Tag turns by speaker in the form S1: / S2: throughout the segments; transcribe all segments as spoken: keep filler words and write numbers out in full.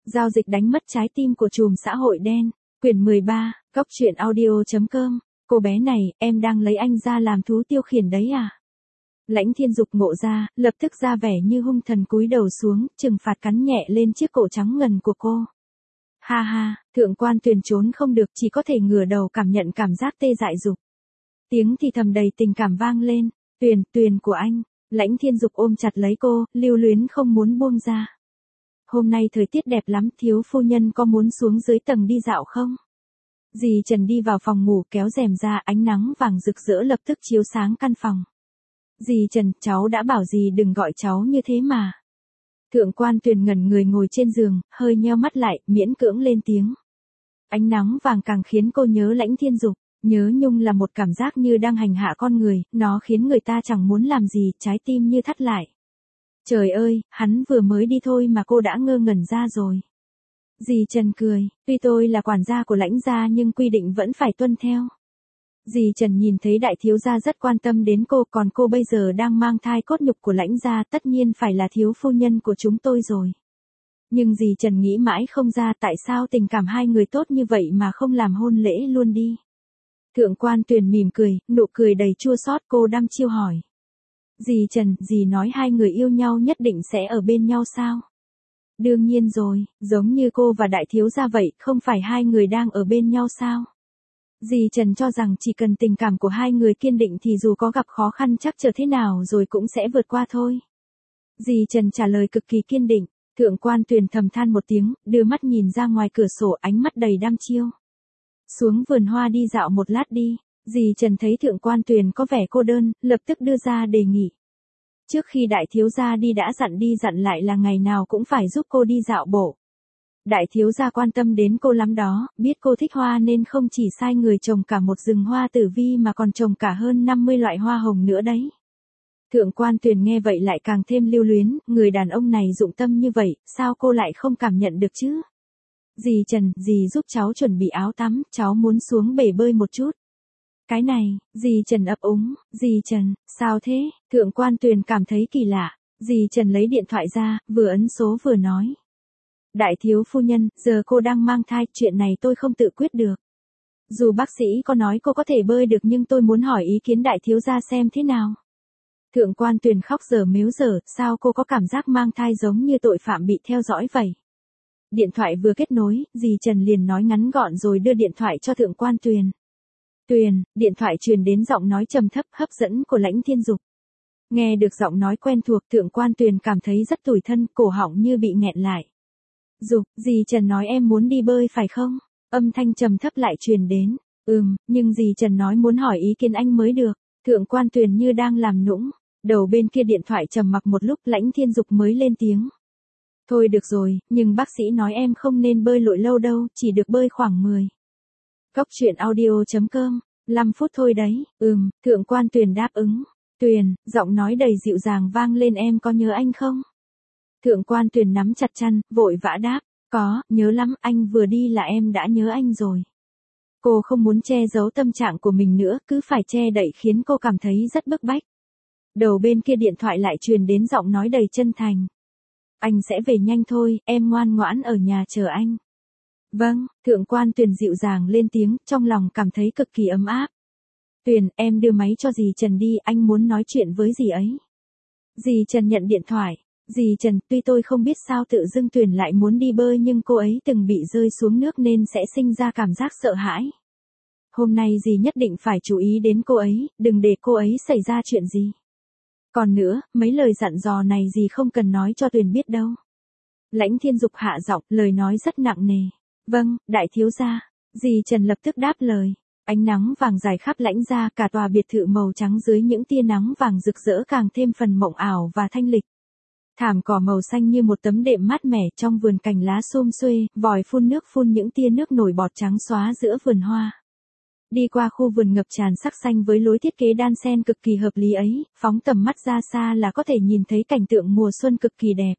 S1: Giao dịch đánh mất trái tim của trùm xã hội đen. Quyển mười ba, Cóc truyện audio chấm com. Cô bé này, em đang lấy anh ra làm thú tiêu khiển đấy à? Lãnh Thiên Dục ngộ ra, lập tức ra vẻ như hung thần cúi đầu xuống, trừng phạt cắn nhẹ lên chiếc cổ trắng ngần của cô. Ha ha, Thượng Quan Tuyền trốn không được, chỉ có thể ngửa đầu cảm nhận cảm giác tê dại dục. Tiếng thì thầm đầy tình cảm vang lên. Tuyền, Tuyền của anh. Lãnh Thiên Dục ôm chặt lấy cô, lưu luyến không muốn buông ra. Hôm nay thời tiết đẹp lắm, thiếu phu nhân có muốn xuống dưới tầng đi dạo không? Dì Trần đi vào phòng ngủ kéo rèm ra, ánh nắng vàng rực rỡ lập tức chiếu sáng căn phòng. Dì Trần, cháu đã bảo dì đừng gọi cháu như thế mà. Thượng Quan Tuyền ngẩn người ngồi trên giường, hơi nheo mắt lại, miễn cưỡng lên tiếng. Ánh nắng vàng càng khiến cô nhớ Lãnh Thiên Dục. Nhớ nhung là một cảm giác như đang hành hạ con người, nó khiến người ta chẳng muốn làm gì, trái tim như thắt lại. Trời ơi, hắn vừa mới đi thôi mà cô đã ngơ ngẩn ra rồi. Dì Trần cười, tuy tôi là quản gia của Lãnh gia nhưng quy định vẫn phải tuân theo. Dì Trần nhìn thấy đại thiếu gia rất quan tâm đến cô, còn cô bây giờ đang mang thai cốt nhục của Lãnh gia, tất nhiên phải là thiếu phu nhân của chúng tôi rồi. Nhưng dì Trần nghĩ mãi không ra tại sao tình cảm hai người tốt như vậy mà không làm hôn lễ luôn đi. Thượng Quan Tuyền mỉm cười, nụ cười đầy chua xót, cô đăm chiêu hỏi. Dì Trần, dì nói hai người yêu nhau nhất định sẽ ở bên nhau sao? Đương nhiên rồi, giống như cô và đại thiếu gia vậy, không phải hai người đang ở bên nhau sao? Dì Trần cho rằng chỉ cần tình cảm của hai người kiên định thì dù có gặp khó khăn chắc trở thế nào rồi cũng sẽ vượt qua thôi. Dì Trần trả lời cực kỳ kiên định. Thượng Quan Tuyền thầm than một tiếng, đưa mắt nhìn ra ngoài cửa sổ, ánh mắt đầy đăm chiêu. Xuống vườn hoa đi dạo một lát đi. Dì Trần thấy Thượng Quan Tuyền có vẻ cô đơn, lập tức đưa ra đề nghị. Trước khi đại thiếu gia đi đã dặn đi dặn lại là ngày nào cũng phải giúp cô đi dạo bộ. Đại thiếu gia quan tâm đến cô lắm đó, biết cô thích hoa nên không chỉ sai người trồng cả một rừng hoa tử vi mà còn trồng cả hơn năm mươi loại hoa hồng nữa đấy. Thượng Quan Tuyền nghe vậy lại càng thêm lưu luyến, người đàn ông này dụng tâm như vậy, sao cô lại không cảm nhận được chứ? Dì Trần, dì giúp cháu chuẩn bị áo tắm, cháu muốn xuống bể bơi một chút. Cái này, dì Trần ấp úng, dì Trần, sao thế? Thượng Quan Tuyền cảm thấy kỳ lạ, dì Trần lấy điện thoại ra, vừa ấn số vừa nói. Đại thiếu phu nhân, giờ cô đang mang thai, chuyện này tôi không tự quyết được. Dù bác sĩ có nói cô có thể bơi được nhưng tôi muốn hỏi ý kiến đại thiếu gia xem thế nào. Thượng Quan Tuyền khóc dở mếu dở, sao cô có cảm giác mang thai giống như tội phạm bị theo dõi vậy? Điện thoại vừa kết nối, dì Trần liền nói ngắn gọn rồi đưa điện thoại cho Thượng Quan Tuyền. Tuyền, điện thoại truyền đến giọng nói trầm thấp hấp dẫn của Lãnh Thiên Dục. Nghe được giọng nói quen thuộc, Thượng Quan Tuyền cảm thấy rất tủi thân, cổ họng như bị nghẹn lại. Dục, dì Trần nói em muốn đi bơi phải không? Âm thanh trầm thấp lại truyền đến. Ừm, nhưng dì Trần nói muốn hỏi ý kiến anh mới được. Thượng Quan Tuyền như đang làm nũng. Đầu bên kia điện thoại trầm mặc một lúc, Lãnh Thiên Dục mới lên tiếng. Thôi được rồi, nhưng bác sĩ nói em không nên bơi lội lâu đâu, chỉ được bơi khoảng mười. Cóc truyện audio chấm com, năm phút thôi đấy. Ừm, Thượng Quan Tuyền đáp ứng. Tuyền, giọng nói đầy dịu dàng vang lên, em có nhớ anh không? Thượng Quan Tuyền nắm chặt chăn, vội vã đáp. Có, nhớ lắm, anh vừa đi là em đã nhớ anh rồi. Cô không muốn che giấu tâm trạng của mình nữa, cứ phải che đậy khiến cô cảm thấy rất bức bách. Đầu bên kia điện thoại lại truyền đến giọng nói đầy chân thành. Anh sẽ về nhanh thôi, em ngoan ngoãn ở nhà chờ anh. Vâng, Thượng Quan Tuyền dịu dàng lên tiếng, trong lòng cảm thấy cực kỳ ấm áp. Tuyền, em đưa máy cho dì Trần đi, anh muốn nói chuyện với dì ấy. Dì Trần nhận điện thoại. Dì Trần, tuy tôi không biết sao tự dưng Tuyền lại muốn đi bơi nhưng cô ấy từng bị rơi xuống nước nên sẽ sinh ra cảm giác sợ hãi. Hôm nay dì nhất định phải chú ý đến cô ấy, đừng để cô ấy xảy ra chuyện gì. Còn nữa, mấy lời dặn dò này dì không cần nói cho Tuyền biết đâu. Lãnh Thiên Dục hạ giọng, lời nói rất nặng nề. Vâng, đại thiếu gia. Dì Trần lập tức đáp lời. Ánh nắng vàng dài khắp Lãnh gia, cả tòa biệt thự màu trắng dưới những tia nắng vàng rực rỡ càng thêm phần mộng ảo và thanh lịch. Thảm cỏ màu xanh như một tấm đệm mát mẻ, trong vườn cành lá xum xuê, vòi phun nước phun những tia nước nổi bọt trắng xóa giữa vườn hoa. Đi qua khu vườn ngập tràn sắc xanh với lối thiết kế đan xen cực kỳ hợp lý ấy, phóng tầm mắt ra xa là có thể nhìn thấy cảnh tượng mùa xuân cực kỳ đẹp.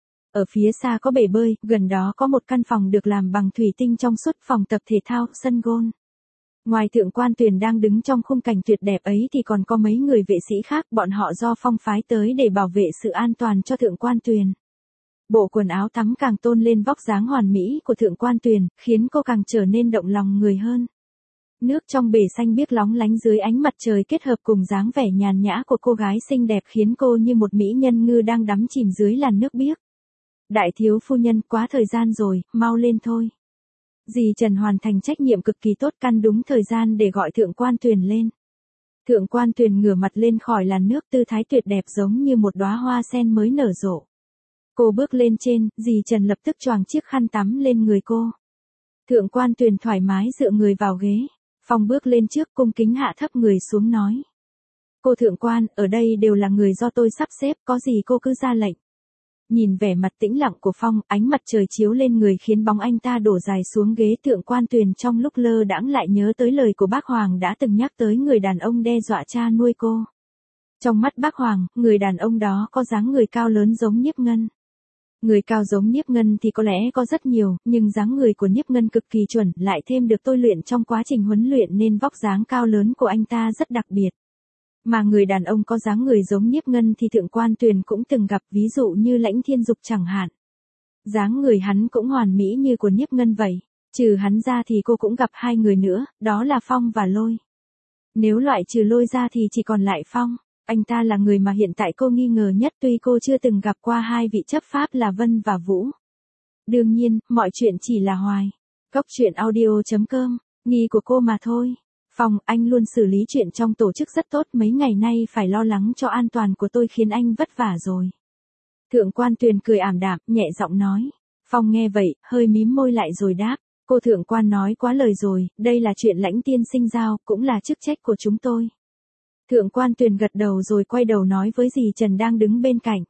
S1: Ở phía xa có bể bơi, gần đó có một căn phòng được làm bằng thủy tinh trong suốt, phòng tập thể thao, sân golf. Ngoài Thượng Quan Tuyền đang đứng trong khung cảnh tuyệt đẹp ấy thì còn có mấy người vệ sĩ khác, bọn họ do phong phái tới để bảo vệ sự an toàn cho Thượng Quan Tuyền. Bộ quần áo tắm càng tôn lên vóc dáng hoàn mỹ của Thượng Quan Tuyền, khiến cô càng trở nên động lòng người hơn. Nước trong bể xanh biếc lóng lánh dưới ánh mặt trời kết hợp cùng dáng vẻ nhàn nhã của cô gái xinh đẹp khiến cô như một mỹ nhân ngư đang đắm chìm dưới làn nước biếc. Đại thiếu phu nhân, quá thời gian rồi, mau lên thôi. Dì Trần hoàn thành trách nhiệm cực kỳ tốt, căn đúng thời gian để gọi Thượng Quan Tuyền lên. Thượng Quan Tuyền ngửa mặt lên khỏi làn nước, tư thái tuyệt đẹp giống như một đóa hoa sen mới nở rộ. Cô bước lên trên, dì Trần lập tức choàng chiếc khăn tắm lên người cô. Thượng Quan Tuyền thoải mái dựa người vào ghế. Phong bước lên trước, cung kính hạ thấp người xuống nói. Cô Thượng Quan, ở đây đều là người do tôi sắp xếp, có gì cô cứ ra lệnh. Nhìn vẻ mặt tĩnh lặng của Phong, ánh mặt trời chiếu lên người khiến bóng anh ta đổ dài xuống ghế. Thượng Quan Tuyền trong lúc lơ đãng lại nhớ tới lời của bác Hoàng đã từng nhắc tới người đàn ông đe dọa cha nuôi cô. Trong mắt bác Hoàng, người đàn ông đó có dáng người cao lớn giống Nhiếp Ngân. Người cao giống Nhiếp Ngân thì có lẽ có rất nhiều, nhưng dáng người của Nhiếp Ngân cực kỳ chuẩn, lại thêm được tôi luyện trong quá trình huấn luyện nên vóc dáng cao lớn của anh ta rất đặc biệt. Mà người đàn ông có dáng người giống Nhiếp Ngân thì Thượng Quan Tuyền cũng từng gặp, ví dụ như Lãnh Thiên Dục chẳng hạn. Dáng người hắn cũng hoàn mỹ như của Nhiếp Ngân vậy. Trừ hắn ra thì cô cũng gặp hai người nữa, đó là Phong và Lôi. Nếu loại trừ Lôi ra thì chỉ còn lại Phong. Anh ta là người mà hiện tại cô nghi ngờ nhất, tuy cô chưa từng gặp qua hai vị chấp pháp là Vân và Vũ. Đương nhiên, mọi chuyện chỉ là hoài. Cốc truyện audio chấm com, nghi của cô mà thôi. Phong, anh luôn xử lý chuyện trong tổ chức rất tốt, mấy ngày nay phải lo lắng cho an toàn của tôi khiến anh vất vả rồi. Thượng Quan Tuyền cười ảm đạm, nhẹ giọng nói. Phong nghe vậy, hơi mím môi lại rồi đáp. Cô Thượng Quan nói quá lời rồi, đây là chuyện Lãnh tiên sinh giao, cũng là chức trách của chúng tôi. Thượng Quan Tuyền gật đầu rồi quay đầu nói với dì Trần đang đứng bên cạnh.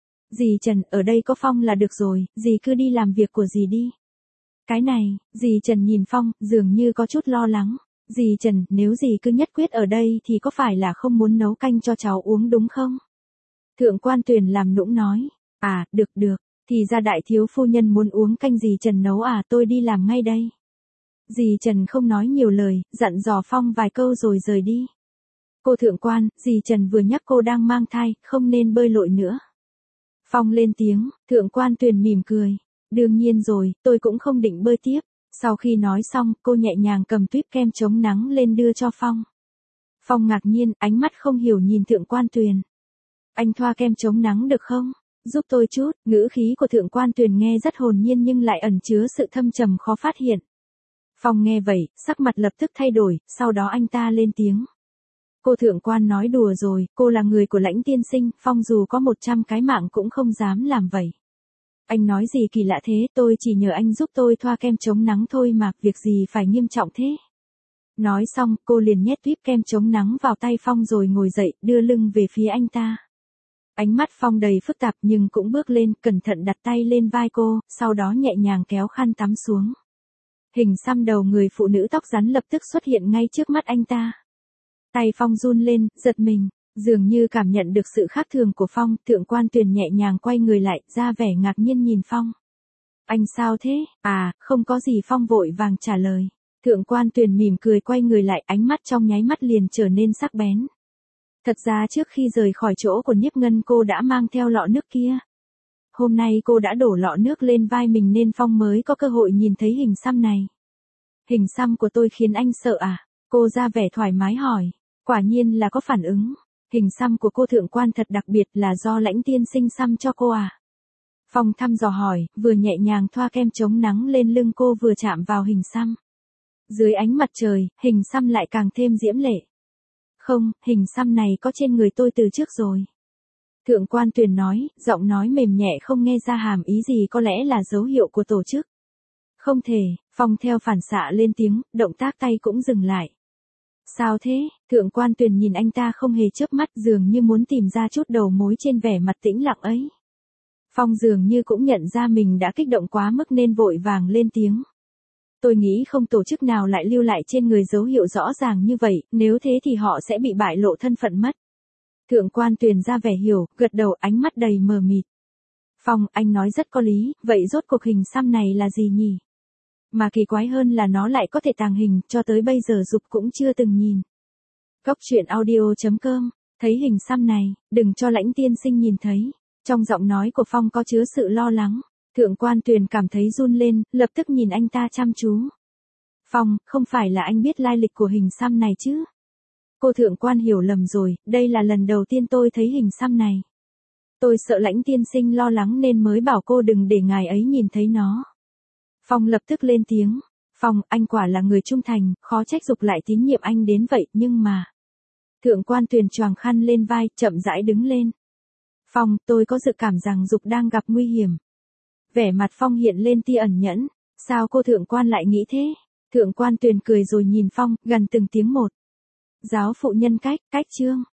S1: Dì Trần, ở đây có Phong là được rồi, dì cứ đi làm việc của dì đi. Cái này, dì Trần nhìn Phong, dường như có chút lo lắng. Dì Trần, nếu dì cứ nhất quyết ở đây thì có phải là không muốn nấu canh cho cháu uống đúng không? Thượng Quan Tuyền làm nũng nói. À, được được, thì ra đại thiếu phu nhân muốn uống canh dì Trần nấu à, tôi đi làm ngay đây. Dì Trần không nói nhiều lời, dặn dò Phong vài câu rồi rời đi. Cô Thượng Quan, dì Trần vừa nhắc cô đang mang thai, không nên bơi lội nữa. Phong lên tiếng, Thượng Quan Tuyền mỉm cười. Đương nhiên rồi, tôi cũng không định bơi tiếp. Sau khi nói xong, cô nhẹ nhàng cầm tuýp kem chống nắng lên đưa cho Phong. Phong ngạc nhiên, ánh mắt không hiểu nhìn Thượng Quan Tuyền. Anh thoa kem chống nắng được không? Giúp tôi chút, ngữ khí của Thượng Quan Tuyền nghe rất hồn nhiên nhưng lại ẩn chứa sự thâm trầm khó phát hiện. Phong nghe vậy, sắc mặt lập tức thay đổi, sau đó anh ta lên tiếng. Cô Thượng Quan nói đùa rồi, cô là người của Lãnh tiên sinh, Phong dù có một trăm cái mạng cũng không dám làm vậy. Anh nói gì kỳ lạ thế, tôi chỉ nhờ anh giúp tôi thoa kem chống nắng thôi mà, việc gì phải nghiêm trọng thế. Nói xong, cô liền nhét tuýp kem chống nắng vào tay Phong rồi ngồi dậy, đưa lưng về phía anh ta. Ánh mắt Phong đầy phức tạp nhưng cũng bước lên, cẩn thận đặt tay lên vai cô, sau đó nhẹ nhàng kéo khăn tắm xuống. Hình xăm đầu người phụ nữ tóc rắn lập tức xuất hiện ngay trước mắt anh ta. Tay Phong run lên, giật mình, dường như cảm nhận được sự khác thường của Phong, Thượng Quan Tuyền nhẹ nhàng quay người lại, ra vẻ ngạc nhiên nhìn Phong. Anh sao thế? À, không có gì, Phong vội vàng trả lời. Thượng Quan Tuyền mỉm cười quay người lại, ánh mắt trong nháy mắt liền trở nên sắc bén. Thật ra trước khi rời khỏi chỗ của Nhiếp Ngân cô đã mang theo lọ nước kia. Hôm nay cô đã đổ lọ nước lên vai mình nên Phong mới có cơ hội nhìn thấy hình xăm này. Hình xăm của tôi khiến anh sợ à? Cô ra vẻ thoải mái hỏi. Quả nhiên là có phản ứng. Hình xăm của cô Thượng Quan thật đặc biệt, là do Lãnh tiên sinh xăm cho cô à? Phong thăm dò hỏi, vừa nhẹ nhàng thoa kem chống nắng lên lưng cô vừa chạm vào hình xăm. Dưới ánh mặt trời, hình xăm lại càng thêm diễm lệ. Không, hình xăm này có trên người tôi từ trước rồi. Thượng Quan Tuyền nói, giọng nói mềm nhẹ không nghe ra hàm ý gì, có lẽ là dấu hiệu của tổ chức. Không thể, Phong theo phản xạ lên tiếng, động tác tay cũng dừng lại. Sao thế? Thượng Quan Tuyền nhìn anh ta không hề chớp mắt, dường như muốn tìm ra chút đầu mối trên vẻ mặt tĩnh lặng ấy. Phong dường như cũng nhận ra mình đã kích động quá mức nên vội vàng lên tiếng. Tôi nghĩ không tổ chức nào lại lưu lại trên người dấu hiệu rõ ràng như vậy, nếu thế thì họ sẽ bị bại lộ thân phận mất. Thượng Quan Tuyền ra vẻ hiểu, gật đầu, ánh mắt đầy mờ mịt. Phong, anh nói rất có lý, vậy rốt cuộc hình xăm này là gì nhỉ? Mà kỳ quái hơn là nó lại có thể tàng hình, cho tới bây giờ Dục cũng chưa từng nhìn. Cốc truyện audio chấm com, thấy hình xăm này, đừng cho Lãnh tiên sinh nhìn thấy. Trong giọng nói của Phong có chứa sự lo lắng. Thượng quan Tuyền cảm thấy run lên, lập tức nhìn anh ta chăm chú. Phong, không phải là anh biết lai lịch của hình xăm này chứ? Cô thượng quan hiểu lầm rồi, đây là lần đầu tiên tôi thấy hình xăm này. Tôi sợ Lãnh tiên sinh lo lắng nên mới bảo cô đừng để ngài ấy nhìn thấy nó. Phong lập tức lên tiếng. Phong, anh quả là người trung thành, khó trách Dục lại tín nhiệm anh đến vậy, nhưng mà... Thượng quan Tuyền choàng khăn lên vai, chậm rãi đứng lên. Phong, tôi có dự cảm rằng Dục đang gặp nguy hiểm. Vẻ mặt Phong hiện lên tia ẩn nhẫn. Sao cô thượng quan lại nghĩ thế? Thượng quan Tuyền cười rồi nhìn Phong, gần từng tiếng một. Giáo phụ nhân cách, cách chương.